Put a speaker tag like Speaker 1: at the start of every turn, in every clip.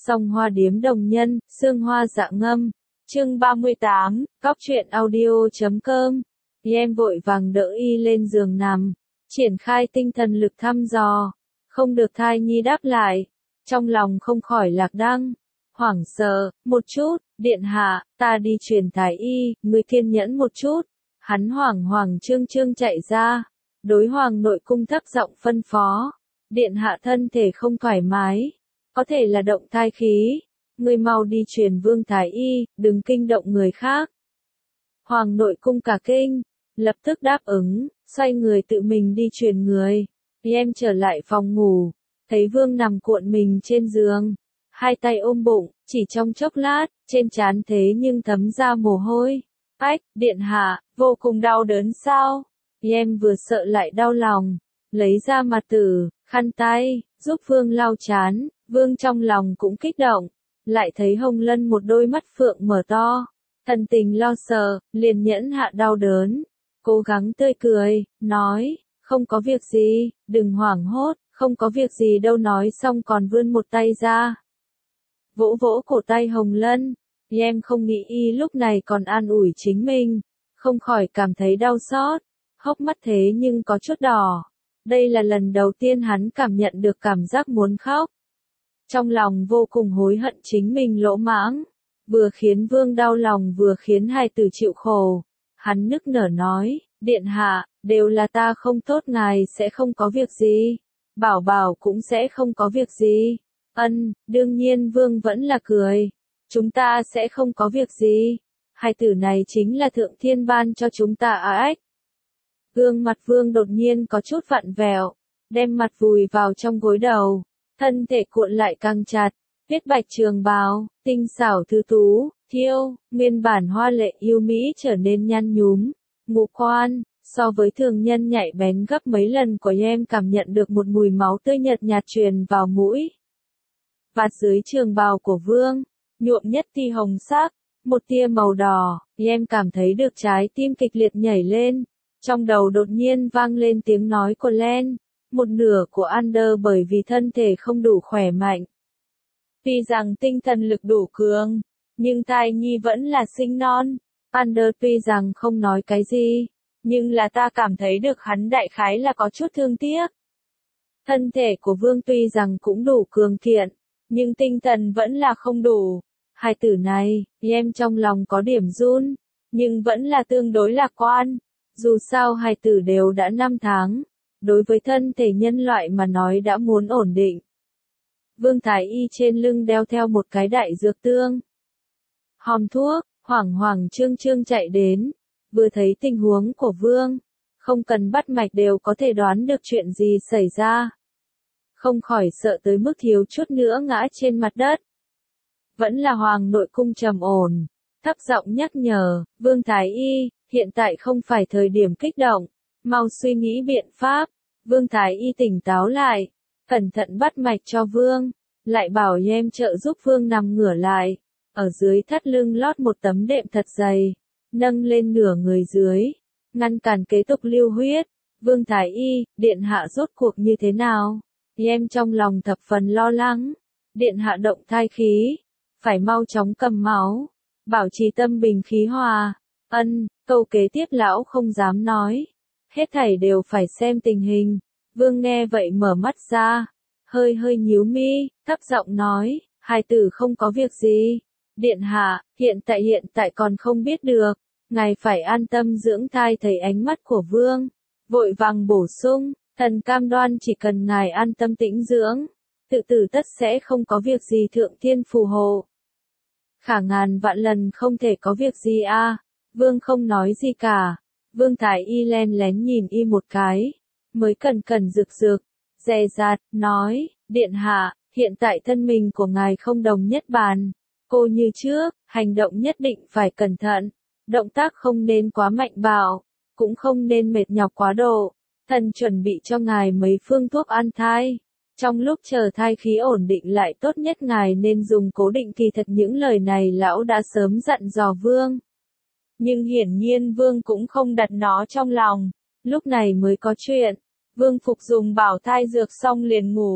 Speaker 1: Song Hoa Điếm Đồng Nhân, Sương Hoa Dạ Ngâm. Chương 38, Cóc truyện audio.com. Em vội vàng đỡ y lên giường nằm, triển khai tinh thần lực thăm dò, không được thai nhi đáp lại, trong lòng không khỏi lạc đăng, hoảng sợ, một chút, điện hạ, ta đi truyền thái y, người kiên nhẫn một chút. Hắn hoảng hoảng trương trương chạy ra, đối hoàng nội cung thấp giọng phân phó, điện hạ thân thể không thoải mái, có thể là động thai khí, người mau đi truyền vương thái y, đừng kinh động người khác. Hoàng nội cung cả kinh, lập tức đáp ứng, xoay người tự mình đi truyền người. Em trở lại phòng ngủ, thấy vương nằm cuộn mình trên giường, hai tay ôm bụng, chỉ trong chốc lát, trên trán thế nhưng thấm ra mồ hôi. Ách, điện hạ, vô cùng đau đớn sao? Em vừa sợ lại đau lòng, lấy ra mặt tử, khăn tay, giúp vương lau chán, vương trong lòng cũng kích động, lại thấy Hồng Lân một đôi mắt phượng mở to, thần tình lo sợ, liền nhẫn hạ đau đớn, cố gắng tươi cười, nói, không có việc gì, đừng hoảng hốt, không có việc gì đâu nói xong còn vươn một tay ra. Vỗ vỗ cổ tay Hồng Lân, em không nghĩ y lúc này còn an ủi chính mình, không khỏi cảm thấy đau xót, hốc mắt thế nhưng có chút đỏ. Đây là lần đầu tiên hắn cảm nhận được cảm giác muốn khóc. Trong lòng vô cùng hối hận chính mình lỗ mãng, vừa khiến vương đau lòng vừa khiến hài tử chịu khổ. Hắn nức nở nói, điện hạ, đều là ta không tốt, ngài sẽ không có việc gì, bảo bảo cũng sẽ không có việc gì. Đương nhiên vương vẫn là cười, chúng ta sẽ không có việc gì, hài tử này chính là thượng thiên ban cho chúng ta ách. Gương mặt vương đột nhiên có chút vặn vẹo, đem mặt vùi vào trong gối đầu, thân thể cuộn lại căng chặt, huyết bạch trường bào, tinh xảo thư tú, thiêu, nguyên bản hoa lệ yêu mỹ trở nên nhăn nhúm, ngũ quan, so với thường nhân nhạy bén gấp mấy lần của em cảm nhận được một mùi máu tươi nhợt nhạt truyền vào mũi. Vạt dưới trường bào của vương, nhuộm nhất ti hồng sắc, một tia màu đỏ, em cảm thấy được trái tim kịch liệt nhảy lên, trong đầu đột nhiên vang lên tiếng nói của Len, một nửa của Ander bởi vì thân thể không đủ khỏe mạnh. Tuy rằng tinh thần lực đủ cường, nhưng thai nhi vẫn là sinh non. Ander tuy rằng không nói cái gì, nhưng là ta cảm thấy được hắn đại khái là có chút thương tiếc. Thân thể của vương tuy rằng cũng đủ cường kiện, nhưng tinh thần vẫn là không đủ. Hài tử này, em trong lòng có điểm run, nhưng vẫn là tương đối lạc quan. Dù sao hài tử đều đã 5 tháng, đối với thân thể nhân loại mà nói đã muốn ổn định. Vương thái y trên lưng đeo theo một cái đại dược tương. Hòm thuốc, hoảng hoảng trương trương chạy đến, vừa thấy tình huống của vương, không cần bắt mạch đều có thể đoán được chuyện gì xảy ra. Không khỏi sợ tới mức thiếu chút nữa ngã trên mặt đất. Vẫn là hoàng nội cung trầm ổn, thấp giọng nhắc nhở, vương thái y, hiện tại không phải thời điểm kích động, mau suy nghĩ biện pháp. Vương thái y tỉnh táo lại, cẩn thận bắt mạch cho vương, lại bảo em trợ giúp vương nằm ngửa lại, ở dưới thắt lưng lót một tấm đệm thật dày, nâng lên nửa người dưới, ngăn cản kế tục lưu huyết. Vương thái y, điện hạ rốt cuộc như thế nào? Em trong lòng thập phần lo lắng, điện hạ động thai khí, phải mau chóng cầm máu, bảo trì tâm bình khí hòa. Câu kế tiếp lão không dám nói, hết thảy đều phải xem tình hình. Vương nghe vậy mở mắt ra, hơi hơi nhíu mi, thấp giọng nói, hài tử không có việc gì. Điện hạ, hiện tại còn không biết được, ngài phải an tâm dưỡng thai. Thấy ánh mắt của vương, vội vàng bổ sung, thần cam đoan chỉ cần ngài an tâm tĩnh dưỡng, tự tử tất sẽ không có việc gì, thượng thiên phù hộ. Khả ngàn vạn lần không thể có việc gì a. Vương không nói gì cả. Vương thái y len lén nhìn y một cái, mới cẩn cẩn rực rực, dè dặt, nói, điện hạ, hiện tại thân mình của ngài không đồng nhất bàn. Cô như trước, hành động nhất định phải cẩn thận, động tác không nên quá mạnh bạo, cũng không nên mệt nhọc quá độ. Thần chuẩn bị cho ngài mấy phương thuốc an thai. Trong lúc chờ thai khí ổn định lại tốt nhất ngài nên dùng cố định. Kỳ thật những lời này lão đã sớm dặn dò vương. Nhưng hiển nhiên vương cũng không đặt nó trong lòng, lúc này mới có chuyện. Vương phục dùng bảo thai dược xong liền ngủ,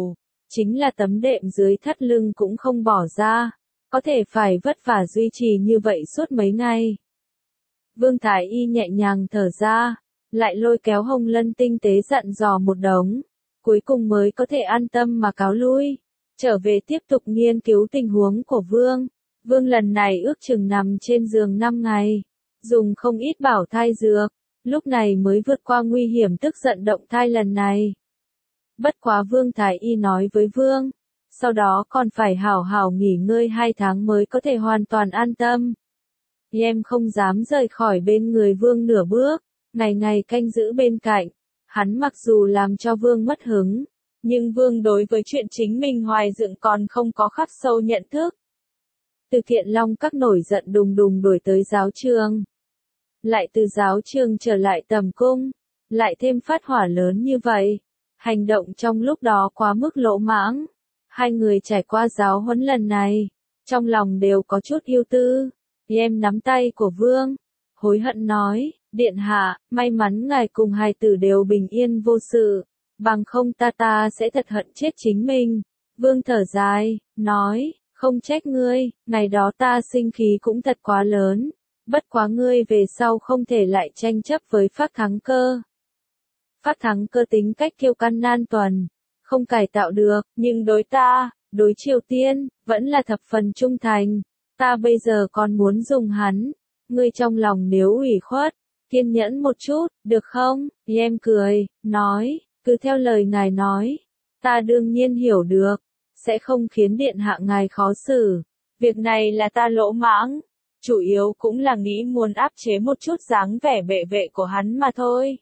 Speaker 1: chính là tấm đệm dưới thắt lưng cũng không bỏ ra, có thể phải vất vả duy trì như vậy suốt mấy ngày. Vương Thái Y nhẹ nhàng thở ra, lại lôi kéo Hồng Lân tinh tế dặn dò một đống, cuối cùng mới có thể an tâm mà cáo lui, trở về tiếp tục nghiên cứu tình huống của Vương. Vương lần này ước chừng nằm trên giường 5 ngày, dùng không ít bảo thai dược, lúc này mới vượt qua nguy hiểm tức giận động thai lần này. Bất quá Vương Thái Y nói với Vương, sau đó còn phải hảo hảo nghỉ ngơi 2 tháng mới có thể hoàn toàn an tâm. Em không dám rời khỏi bên người Vương nửa bước, ngày ngày canh giữ bên cạnh. Hắn mặc dù làm cho Vương mất hứng, nhưng Vương đối với chuyện chính mình hoài dựng còn không có khắc sâu nhận thức. Từ Kiện Long Các nổi giận đùng đùng đuổi tới giáo trường. Lại từ giáo trường trở lại tầm cung, lại thêm phát hỏa lớn như vậy. Hành động trong lúc đó quá mức lỗ mãng. Hai người trải qua giáo huấn lần này, trong lòng đều có chút ưu tư. Em nắm tay của Vương, hối hận nói, điện hạ, may mắn ngài cùng hài tử đều bình yên vô sự, bằng không ta sẽ thật hận chết chính mình. Vương thở dài, nói, không trách ngươi, ngày đó ta sinh khí cũng thật quá lớn, bất quá ngươi về sau không thể lại tranh chấp với Phác Thắng Cơ. Phác Thắng Cơ tính cách kiêu căng nan tuần, không cải tạo được, nhưng đối ta, đối Triều Tiên, vẫn là thập phần trung thành. Ta bây giờ còn muốn dùng hắn, ngươi trong lòng nếu ủy khuất, kiên nhẫn một chút, được không? Em cười, nói, cứ theo lời ngài nói, ta đương nhiên hiểu được, sẽ không khiến điện hạ ngài khó xử. Việc này là ta lỗ mãng, chủ yếu cũng là nghĩ muốn áp chế một chút dáng vẻ bệ vệ của hắn mà thôi.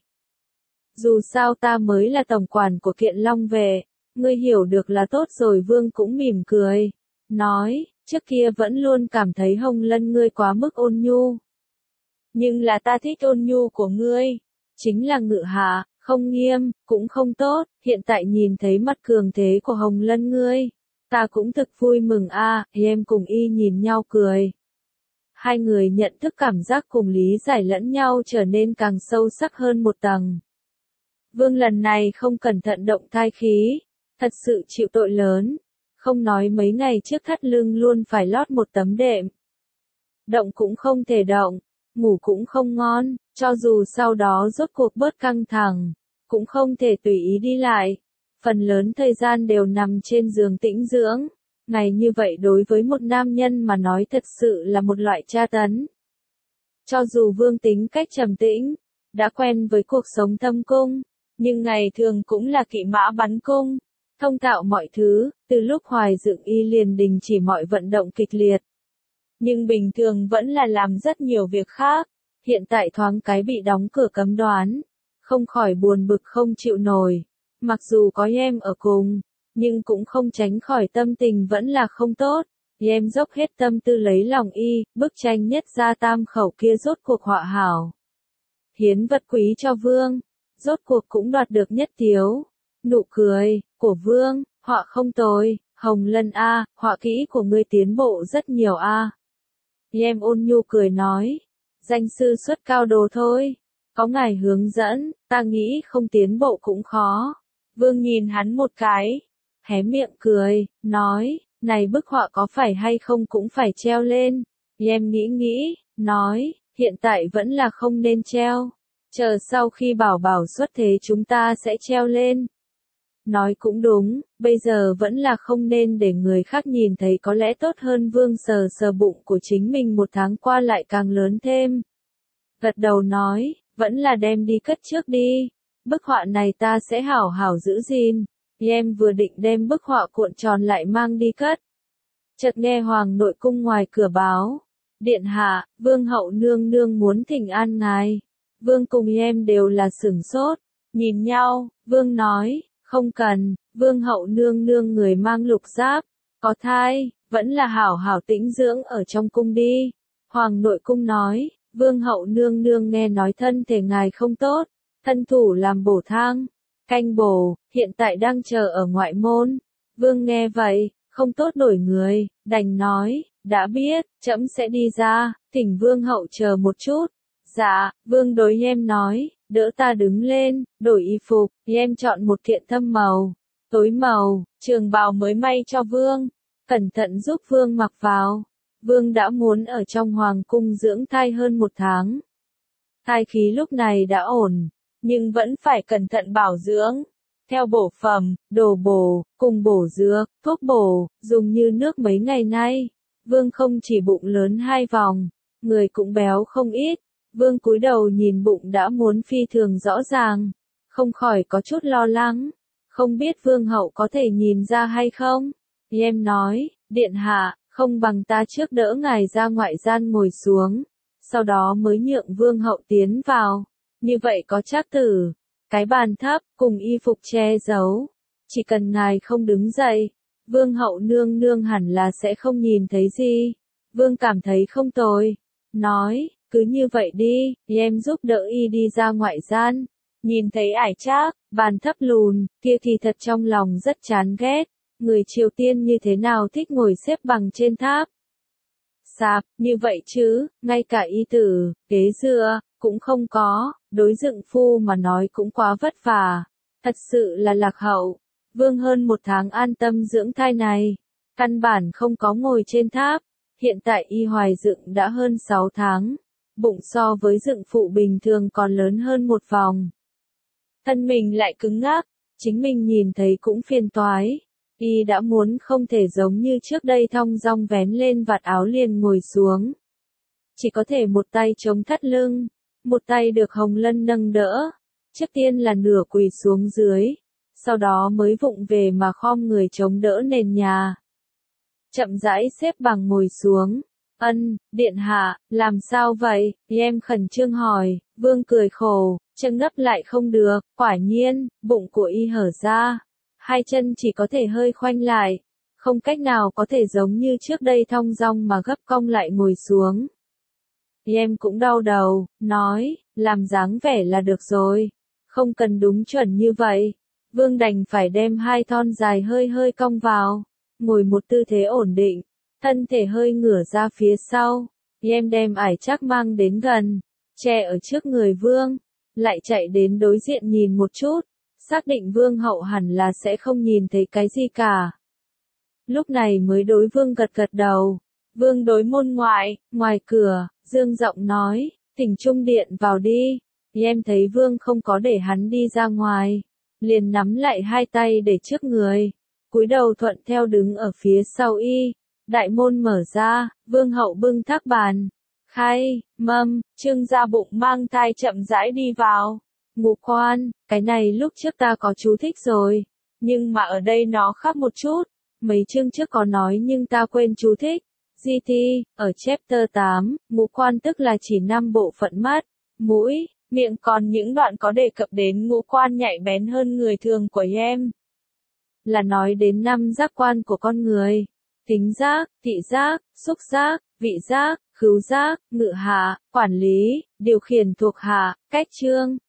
Speaker 1: Dù sao ta mới là tổng quản của Kiện Long Vệ, ngươi hiểu được là tốt rồi. Vương cũng mỉm cười, nói, trước kia vẫn luôn cảm thấy Hồng Lân ngươi quá mức ôn nhu. Nhưng là ta thích ôn nhu của ngươi, chính là ngự hạ, không nghiêm, cũng không tốt, hiện tại nhìn thấy mặt cường thế của Hồng Lân ngươi, ta cũng thực vui mừng a. Em cùng y nhìn nhau cười. Hai người nhận thức cảm giác cùng lý giải lẫn nhau trở nên càng sâu sắc hơn một tầng. Vương lần này không cẩn thận động thai khí, thật sự chịu tội lớn, không nói mấy ngày trước thắt lưng luôn phải lót một tấm đệm. Động cũng không thể động, ngủ cũng không ngon, cho dù sau đó rốt cuộc bớt căng thẳng, cũng không thể tùy ý đi lại. Phần lớn thời gian đều nằm trên giường tĩnh dưỡng. Ngày như vậy đối với một nam nhân mà nói thật sự là một loại tra tấn. Cho dù Vương tính cách trầm tĩnh, đã quen với cuộc sống thâm cung, nhưng ngày thường cũng là kỵ mã bắn cung, thông thạo mọi thứ, từ lúc hoài dựng y liền đình chỉ mọi vận động kịch liệt. Nhưng bình thường vẫn là làm rất nhiều việc khác, hiện tại thoáng cái bị đóng cửa cấm đoán, không khỏi buồn bực không chịu nổi. Mặc dù có em ở cùng, nhưng cũng không tránh khỏi tâm tình vẫn là không tốt. Em dốc hết tâm tư lấy lòng y, bức tranh nhất gia tam khẩu kia rốt cuộc họa hảo. Hiến vật quý cho Vương, rốt cuộc cũng đoạt được nhất thiếu. Nụ cười của Vương, họa không tồi, Hồng Lân a, họa kỹ của ngươi tiến bộ rất nhiều a. Em ôn nhu cười nói, danh sư xuất cao đồ thôi, có ngài hướng dẫn, ta nghĩ không tiến bộ cũng khó. Vương nhìn hắn một cái, hé miệng cười, nói, này bức họa có phải hay không cũng phải treo lên. Em nghĩ, nói, hiện tại vẫn là không nên treo, chờ sau khi bảo bảo xuất thế chúng ta sẽ treo lên. Nói cũng đúng, bây giờ vẫn là không nên để người khác nhìn thấy có lẽ tốt hơn. Vương sờ sờ bụng của chính mình một tháng qua lại càng lớn thêm. Gật đầu nói, vẫn là đem đi cất trước đi. Bức họa này ta sẽ hảo hảo giữ gìn. Em vừa định đem bức họa cuộn tròn lại mang đi cất. Chợt nghe Hoàng nội cung ngoài cửa báo. Điện hạ, Vương hậu nương nương muốn thỉnh an ngài. Vương cùng em đều là sửng sốt. Nhìn nhau, Vương nói, không cần, Vương hậu nương nương người mang lục giáp, có thai, vẫn là hảo hảo tĩnh dưỡng ở trong cung đi. Hoàng nội cung nói, Vương hậu nương nương nghe nói thân thể ngài không tốt, thân thủ làm bổ thang, canh bổ, hiện tại đang chờ ở ngoại môn. Vương nghe vậy, không tốt nổi người, đành nói, đã biết, trẫm sẽ đi ra, thỉnh Vương hậu chờ một chút. Dạ, Vương đối em nói, đỡ ta đứng lên, đổi y phục, em chọn một kiện thâm màu, Tối màu, trường bào mới may cho vương, cẩn thận giúp vương mặc vào. Vương đã muốn ở trong hoàng cung dưỡng thai hơn 1 tháng. Thai khí lúc này đã ổn, nhưng vẫn phải cẩn thận bảo dưỡng. Theo bổ phẩm, đồ bổ, cùng bổ dược, thuốc bổ, dùng như nước mấy ngày nay. Vương không chỉ bụng lớn 2 vòng, người cũng béo không ít. Vương cúi đầu nhìn bụng đã muốn phi thường rõ ràng, không khỏi có chút lo lắng. Không biết vương hậu có thể nhìn ra hay không? Em nói, điện hạ, không bằng ta trước đỡ ngài ra ngoại gian ngồi xuống, sau đó mới nhượng vương hậu tiến vào. Như vậy có trác tử, cái bàn thấp, cùng y phục che giấu. Chỉ cần ngài không đứng dậy, vương hậu nương nương hẳn là sẽ không nhìn thấy gì. Vương cảm thấy không tồi. Nói, cứ như vậy đi, em giúp đỡ y đi ra ngoại gian. Nhìn thấy ải trác, bàn thấp lùn, kia thì thật trong lòng rất chán ghét. Người Triều Tiên như thế nào thích ngồi xếp bằng trên tháp? Sạp, như vậy chứ, ngay cả y tử, ghế dựa, cũng không có, đối dựng phu mà nói cũng quá vất vả. Thật sự là lạc hậu. Vương hơn 1 tháng an tâm dưỡng thai này, căn bản không có ngồi trên tháp. Hiện tại y hoài dựng đã hơn 6 tháng, bụng so với dựng phụ bình thường còn lớn hơn 1 vòng. Thân mình lại cứng ngắc, chính mình nhìn thấy cũng phiền toái. Y đã muốn không thể giống như trước đây thong dong vén lên vạt áo liền ngồi xuống. Chỉ có thể một tay chống thắt lưng, một tay được Hồng Lân nâng đỡ. Trước tiên là nửa quỳ xuống dưới, sau đó mới vụng về mà khom người chống đỡ nền nhà. Chậm rãi xếp bằng ngồi xuống. Ân, điện hạ, làm sao vậy? Em khẩn trương hỏi. Vương cười khổ, chân ngấp lại không được. Quả nhiên, bụng của y hở ra, 2 chân chỉ có thể hơi khoanh lại, không cách nào có thể giống như trước đây thong dong mà gấp cong lại ngồi xuống. Em cũng đau đầu, nói, làm dáng vẻ là được rồi, không cần đúng chuẩn như vậy. Vương đành phải đem 2 thon dài hơi hơi cong vào, ngồi một tư thế ổn định, thân thể hơi ngửa ra phía sau. Em đem ải trác mang đến gần, che ở trước người vương, lại chạy đến đối diện nhìn một chút, xác định vương hậu hẳn là sẽ không nhìn thấy cái gì cả. Lúc này mới đối vương gật gật đầu. Vương đối môn ngoại, ngoài cửa, dương giọng nói, thỉnh trung điện vào đi. Em thấy vương không có để hắn đi ra ngoài, liền nắm lại 2 tay để trước người, cúi đầu thuận theo đứng ở phía sau y. Đại môn mở ra, vương hậu bưng thác bàn, khay, mâm, trưng ra bụng mang thai chậm rãi đi vào. Ngũ quan, cái này lúc trước ta có chú thích rồi, nhưng mà ở đây nó khác một chút. Mấy chương trước có nói nhưng ta quên chú thích. GT, ở chapter 8, ngũ quan tức là chỉ 5 bộ phận mắt, mũi, miệng, còn những đoạn có đề cập đến ngũ quan nhạy bén hơn người thường của em. Là nói đến 5 giác quan của con người. Thính giác, thị giác, xúc giác, vị giác, khứu giác, ngự hạ, quản lý, điều khiển thuộc hạ, cách chương.